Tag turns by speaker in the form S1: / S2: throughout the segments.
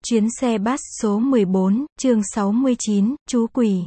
S1: Chuyến xe bus số 14, chương 69, chú quỷ.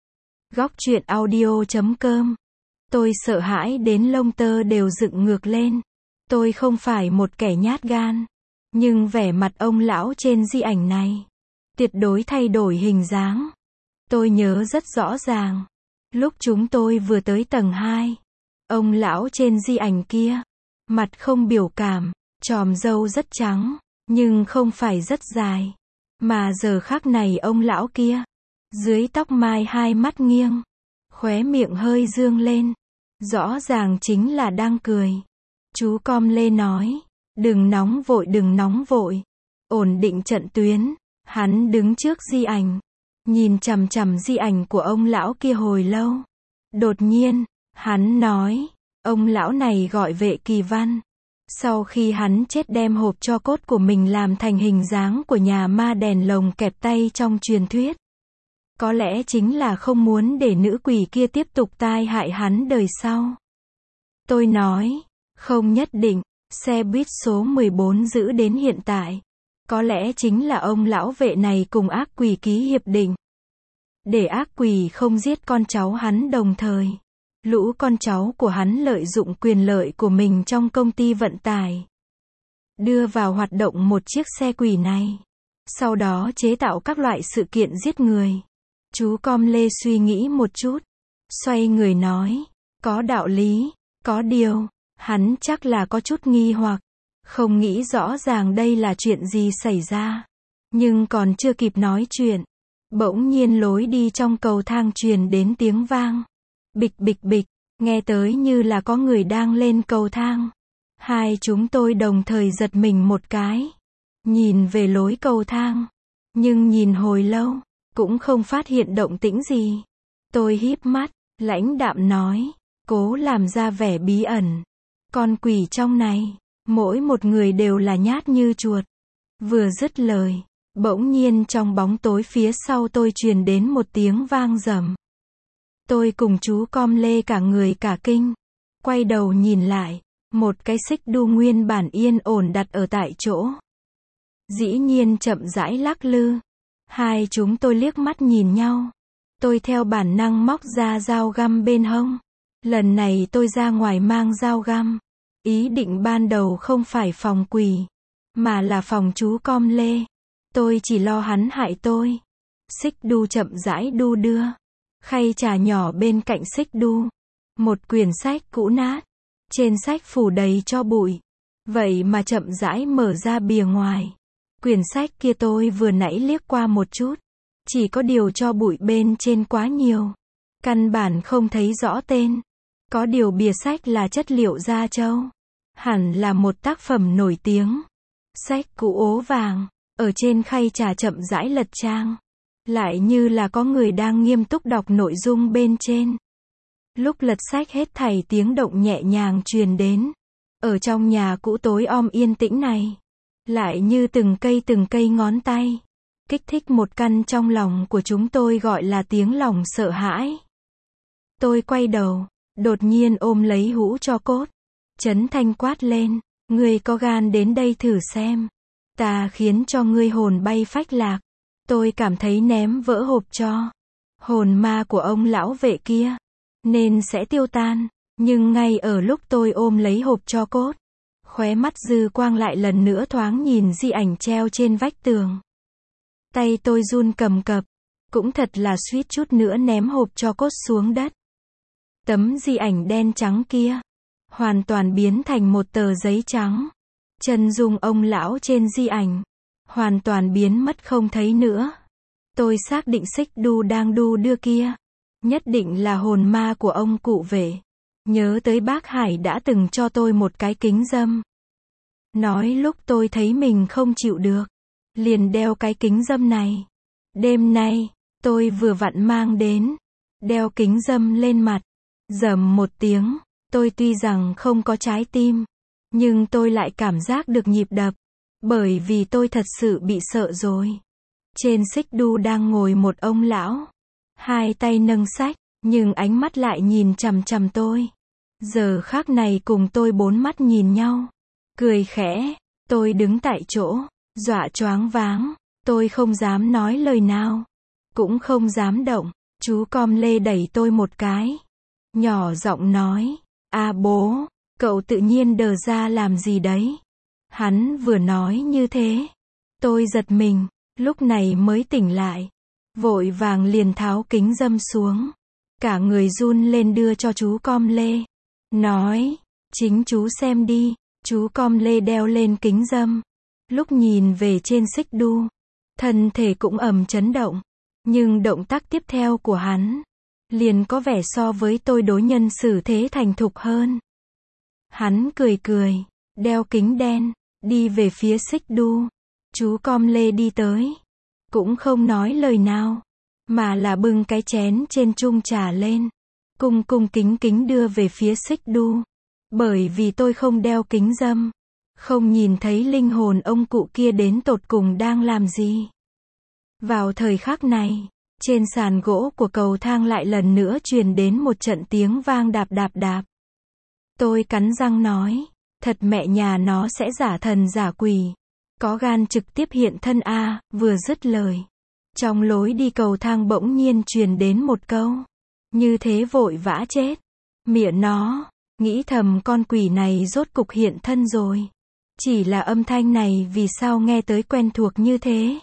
S1: Góc truyện audio.com. Tôi sợ hãi đến lông tơ đều dựng ngược lên. Tôi không phải một kẻ nhát gan. Nhưng vẻ mặt ông lão trên di ảnh này tuyệt đối thay đổi hình dáng. Tôi nhớ rất rõ ràng. Lúc chúng tôi vừa tới tầng 2. Ông lão trên di ảnh kia. Mặt không biểu cảm. Chòm râu rất trắng. Nhưng không phải rất dài. Mà giờ khắc này ông lão kia. Dưới tóc mai hai mắt nghiêng. Khóe miệng hơi dương lên. Rõ ràng chính là đang cười. Chú Com Lê nói. Đừng nóng vội, đừng nóng vội. Ổn định trận tuyến. Hắn đứng trước di ảnh. Nhìn chằm chằm di ảnh của ông lão kia hồi lâu. Đột nhiên, hắn nói. Ông lão này gọi Vệ Kỳ Văn. Sau khi hắn chết đem hộp tro cốt của mình làm thành hình dáng của nhà ma đèn lồng kẹp tay trong truyền thuyết. Có lẽ chính là không muốn để nữ quỷ kia tiếp tục tai hại hắn đời sau. Tôi nói, không nhất định, xe buýt số 14 giữ đến hiện tại. Có lẽ chính là ông lão Vệ này cùng ác quỷ ký hiệp định. Để ác quỷ không giết con cháu hắn đồng thời. Lũ con cháu của hắn lợi dụng quyền lợi của mình trong công ty vận tải. Đưa vào hoạt động một chiếc xe quỷ này. Sau đó chế tạo các loại sự kiện giết người. Chú Com Lê suy nghĩ một chút. Xoay người nói. Có đạo lý. Có điều. Hắn chắc là có chút nghi hoặc. Không nghĩ rõ ràng đây là chuyện gì xảy ra. Nhưng còn chưa kịp nói chuyện. Bỗng nhiên lối đi trong cầu thang truyền đến tiếng vang. Bịch bịch bịch, nghe tới như là có người đang lên cầu thang. Hai chúng tôi đồng thời giật mình một cái. Nhìn về lối cầu thang. Nhưng nhìn hồi lâu, cũng không phát hiện động tĩnh gì. Tôi híp mắt, lãnh đạm nói, cố làm ra vẻ bí ẩn. Con quỷ trong này, mỗi một người đều là nhát như chuột. Vừa dứt lời, bỗng nhiên trong bóng tối phía sau tôi truyền đến một tiếng vang rầm. Tôi cùng chú Com Lê cả người cả kinh. Quay đầu nhìn lại. Một cái xích đu nguyên bản yên ổn đặt ở tại chỗ. Dĩ nhiên chậm rãi lắc lư. Hai chúng tôi liếc mắt nhìn nhau. Tôi theo bản năng móc ra dao găm bên hông. Lần này tôi ra ngoài mang dao găm. Ý định ban đầu không phải phòng quỷ. Mà là phòng chú Com Lê. Tôi chỉ lo hắn hại tôi. Xích đu chậm rãi đu đưa. Khay trà nhỏ bên cạnh xích đu. Một quyển sách cũ nát. Trên sách phủ đầy tro bụi. Vậy mà chậm rãi mở ra bìa ngoài. Quyển sách kia tôi vừa nãy liếc qua một chút. Chỉ có điều tro bụi bên trên quá nhiều. Căn bản không thấy rõ tên. Có điều bìa sách là chất liệu da trâu. Hẳn là một tác phẩm nổi tiếng. Sách cũ ố vàng. Ở trên khay trà chậm rãi lật trang. Lại như là có người đang nghiêm túc đọc nội dung bên trên. Lúc lật sách hết thảy tiếng động nhẹ nhàng truyền đến. Ở trong nhà cũ tối om yên tĩnh này. Lại như từng cây ngón tay. Kích thích một căn trong lòng của chúng tôi gọi là tiếng lòng sợ hãi. Tôi quay đầu. Đột nhiên ôm lấy hũ tro cốt. Trấn thanh quát lên. Ngươi có gan đến đây thử xem. Ta khiến cho ngươi hồn bay phách lạc. Tôi cảm thấy ném vỡ hộp tro. Hồn ma của ông lão Vệ kia. Nên sẽ tiêu tan. Nhưng ngay ở lúc tôi ôm lấy hộp tro cốt. Khóe mắt dư quang lại lần nữa thoáng nhìn di ảnh treo trên vách tường. Tay tôi run cầm cập. Cũng thật là suýt chút nữa ném hộp tro cốt xuống đất. Tấm di ảnh đen trắng kia. Hoàn toàn biến thành một tờ giấy trắng. Chân dung ông lão trên di ảnh. Hoàn toàn biến mất không thấy nữa. Tôi xác định xích đu đang đu đưa kia. Nhất định là hồn ma của ông cụ Vệ. Nhớ tới bác Hải đã từng cho tôi một cái kính râm. Nói lúc tôi thấy mình không chịu được. Liền đeo cái kính râm này. Đêm nay, tôi vừa vặn mang đến. Đeo kính râm lên mặt. Rầm một tiếng. Tôi tuy rằng không có trái tim. Nhưng tôi lại cảm giác được nhịp đập. Bởi vì tôi thật sự bị sợ rồi. Trên xích đu đang ngồi một ông lão. Hai tay nâng sách, nhưng ánh mắt lại nhìn chằm chằm tôi. Giờ khắc này cùng tôi bốn mắt nhìn nhau. Cười khẽ, tôi đứng tại chỗ, dọa choáng váng. Tôi không dám nói lời nào. Cũng không dám động. Chú Com Lê đẩy tôi một cái. Nhỏ giọng nói. À bố, cậu tự nhiên đờ ra làm gì đấy? Hắn vừa nói như thế. Tôi giật mình, lúc này mới tỉnh lại. Vội vàng liền tháo kính râm xuống. Cả người run lên đưa cho chú Com Lê. Nói, chính chú xem đi. Chú Com Lê đeo lên kính râm. Lúc nhìn về trên xích đu, thân thể cũng ầm chấn động. Nhưng động tác tiếp theo của hắn liền có vẻ so với tôi đối nhân xử thế thành thục hơn. Hắn cười cười, đeo kính đen, đi về phía xích đu. Chú Com Lê đi tới, cũng không nói lời nào, mà là bưng cái chén trên chung trà lên, cung cung kính kính đưa về phía xích đu. Bởi vì tôi không đeo kính râm, không nhìn thấy linh hồn ông cụ kia đến tột cùng đang làm gì. Vào thời khắc này, trên sàn gỗ của cầu thang lại lần nữa truyền đến một trận tiếng vang đạp đạp đạp. Tôi cắn răng nói, thật mẹ nhà nó sẽ giả thần giả quỷ. Có gan trực tiếp hiện thân a. Vừa dứt lời, trong lối đi cầu thang bỗng nhiên truyền đến một câu. Như thế vội vã chết. Mẹ nó, nghĩ thầm con quỷ này rốt cục hiện thân rồi. Chỉ là âm thanh này vì sao nghe tới quen thuộc như thế.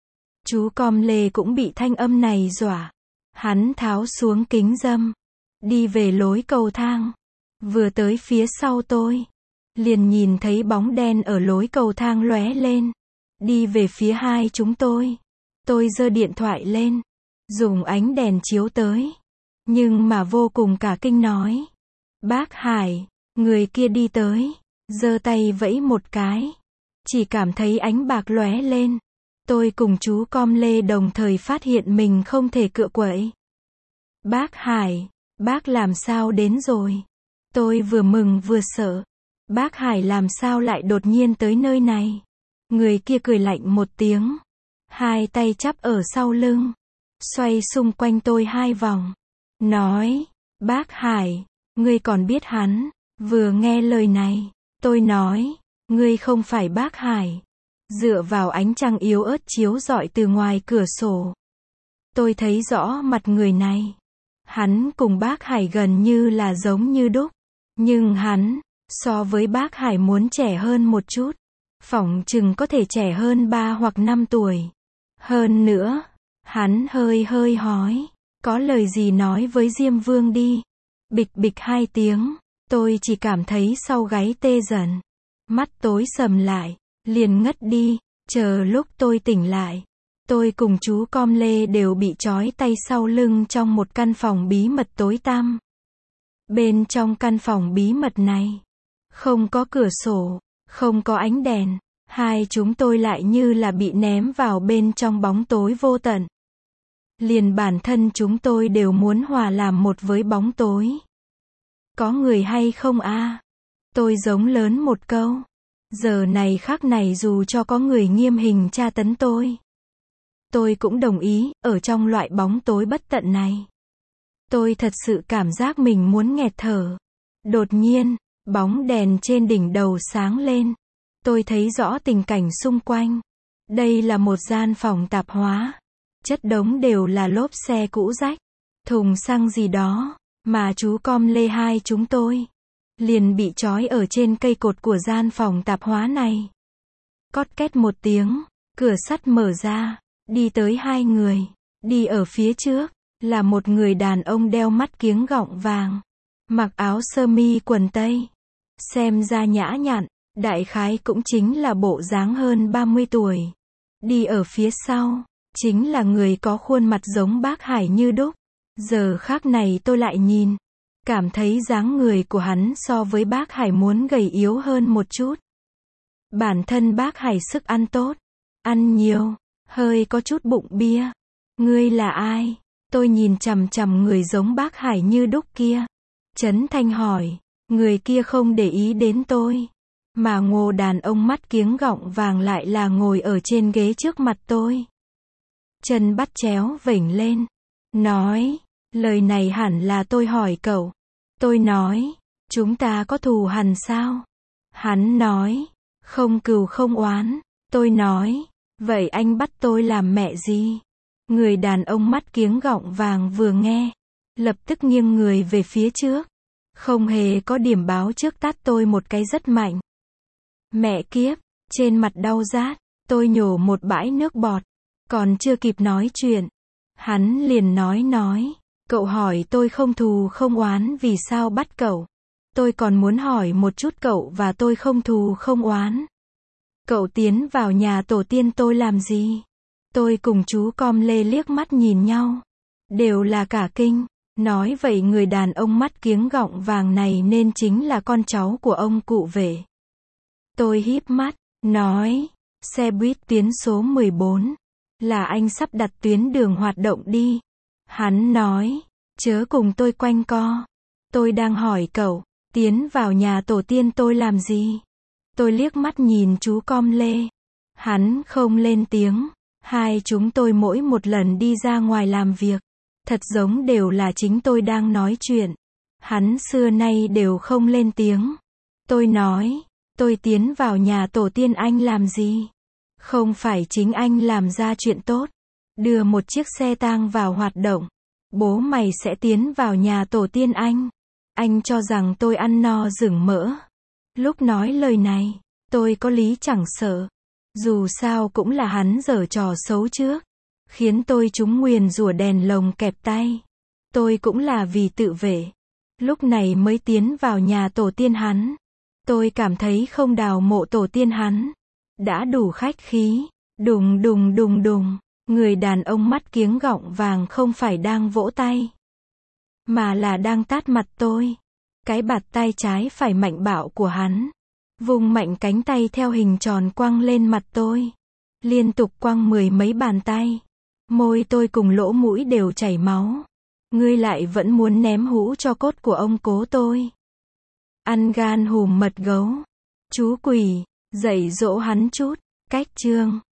S1: Chú Com Lê cũng bị thanh âm này dọa. Hắn tháo xuống kính râm, đi về lối cầu thang. Vừa tới phía sau tôi, liền nhìn thấy bóng đen ở lối cầu thang lóe lên, đi về phía hai chúng tôi. Tôi giơ điện thoại lên, dùng ánh đèn chiếu tới, nhưng mà vô cùng cả kinh nói. Bác Hải, người kia đi tới, giơ tay vẫy một cái, chỉ cảm thấy ánh bạc lóe lên. Tôi cùng chú Com Lê đồng thời phát hiện mình không thể cựa quậy. Bác Hải, bác làm sao đến rồi? Tôi vừa mừng vừa sợ. Bác Hải làm sao lại đột nhiên tới nơi này? Người kia cười lạnh một tiếng, hai tay chắp ở sau lưng, xoay xung quanh tôi hai vòng, nói, bác Hải, ngươi còn biết hắn? Vừa nghe lời này, tôi nói, ngươi không phải bác Hải. Dựa vào ánh trăng yếu ớt chiếu rọi từ ngoài cửa sổ, tôi thấy rõ mặt người này. Hắn cùng bác Hải gần như là giống như đúc, nhưng hắn, so với bác Hải muốn trẻ hơn một chút, phỏng chừng có thể trẻ hơn 3 hoặc 5 tuổi. Hơn nữa, hắn hơi hơi hói, có lời gì nói với Diêm Vương đi. Bịch bịch 2 tiếng, tôi chỉ cảm thấy sau gáy tê dần, mắt tối sầm lại, liền ngất đi. Chờ lúc tôi tỉnh lại, tôi cùng chú Com Lê đều bị trói tay sau lưng trong một căn phòng bí mật tối tăm. Bên trong căn phòng bí mật này, không có cửa sổ, không có ánh đèn, hai chúng tôi lại như là bị ném vào bên trong bóng tối vô tận. Liền bản thân chúng tôi đều muốn hòa làm một với bóng tối. Có người hay không a? Tôi giống lớn một câu. Giờ này khắc này dù cho có người nghiêm hình tra tấn tôi cũng đồng ý, ở trong loại bóng tối bất tận này. Tôi thật sự cảm giác mình muốn nghẹt thở. Đột nhiên, bóng đèn trên đỉnh đầu sáng lên. Tôi thấy rõ tình cảnh xung quanh. Đây là một gian phòng tạp hóa. Chất đống đều là lốp xe cũ rách, thùng xăng gì đó, mà chú Com Lê hai chúng tôi liền bị trói ở trên cây cột của gian phòng tạp hóa này. Cót két một tiếng, cửa sắt mở ra, đi tới hai người. Đi ở phía trước là một người đàn ông đeo mắt kiếng gọng vàng, mặc áo sơ mi quần tây, xem ra nhã nhặn, đại khái cũng chính là bộ dáng hơn 30 tuổi. Đi ở phía sau chính là người có khuôn mặt giống bác Hải như đúc. Giờ khác này tôi lại nhìn, cảm thấy dáng người của hắn so với bác Hải muốn gầy yếu hơn một chút. Bản thân bác Hải sức ăn tốt, ăn nhiều, hơi có chút bụng bia. Ngươi là ai? Tôi nhìn chằm chằm người giống bác Hải như đúc kia. Trấn Thanh hỏi, người kia không để ý đến tôi, mà ngô đàn ông mắt kiếng gọng vàng lại là ngồi ở trên ghế trước mặt tôi. Chân bắt chéo vểnh lên, nói, lời này hẳn là tôi hỏi cậu. Tôi nói, chúng ta có thù hằn sao? Hắn nói, không cừu không oán. Tôi nói, Vậy anh bắt tôi làm mẹ gì? Người đàn ông mắt kiếng gọng vàng vừa nghe, lập tức nghiêng người về phía trước. Không hề có điểm báo trước tát tôi một cái rất mạnh. Mẹ kiếp, trên mặt đau rát, tôi nhổ một bãi nước bọt. Còn chưa kịp nói chuyện, hắn liền nói. Cậu hỏi tôi không thù không oán vì sao bắt cậu. Tôi còn muốn hỏi một chút cậu và tôi không thù không oán. Cậu tiến vào nhà tổ tiên tôi làm gì? Tôi cùng chú Com Lê liếc mắt nhìn nhau. Đều là cả kinh. Nói vậy người đàn ông mắt kiếng gọng vàng này nên chính là con cháu của ông cụ Vệ. Tôi híp mắt, nói, xe buýt tuyến số 14. Là anh sắp đặt tuyến đường hoạt động đi. Hắn nói, chớ cùng tôi quanh co. Tôi đang hỏi cậu, tiến vào nhà tổ tiên tôi làm gì? Tôi liếc mắt nhìn chú Com Lê. Hắn không lên tiếng. Hai chúng tôi mỗi một lần đi ra ngoài làm việc, thật giống đều là chính tôi đang nói chuyện. Hắn xưa nay đều không lên tiếng. Tôi nói, tôi tiến vào nhà tổ tiên anh làm gì? Không phải chính anh làm ra chuyện tốt, đưa một chiếc xe tang vào hoạt động. Bố mày sẽ tiến vào nhà tổ tiên anh. Anh cho rằng tôi ăn no rừng mỡ. Lúc nói lời này, tôi có lý chẳng sợ. Dù sao cũng là hắn giở trò xấu trước, khiến tôi trúng nguyền rủa đèn lồng kẹp tay. Tôi cũng là vì tự vệ, lúc này mới tiến vào nhà tổ tiên hắn. Tôi cảm thấy không đào mộ tổ tiên hắn đã đủ khách khí. Đùng đùng đùng đùng, người đàn ông mắt kiếng gọng vàng không phải đang vỗ tay, mà là đang tát mặt tôi. Cái bạt tay trái phải mạnh bạo của hắn vùng mạnh cánh tay theo hình tròn quăng lên mặt tôi. Liên tục quăng 10 mấy bàn tay. Môi tôi cùng lỗ mũi đều chảy máu. Ngươi lại vẫn muốn ném hũ cho cốt của ông cố tôi. Ăn gan hùm mật gấu. Chú quỷ, dạy dỗ hắn chút. Cách chương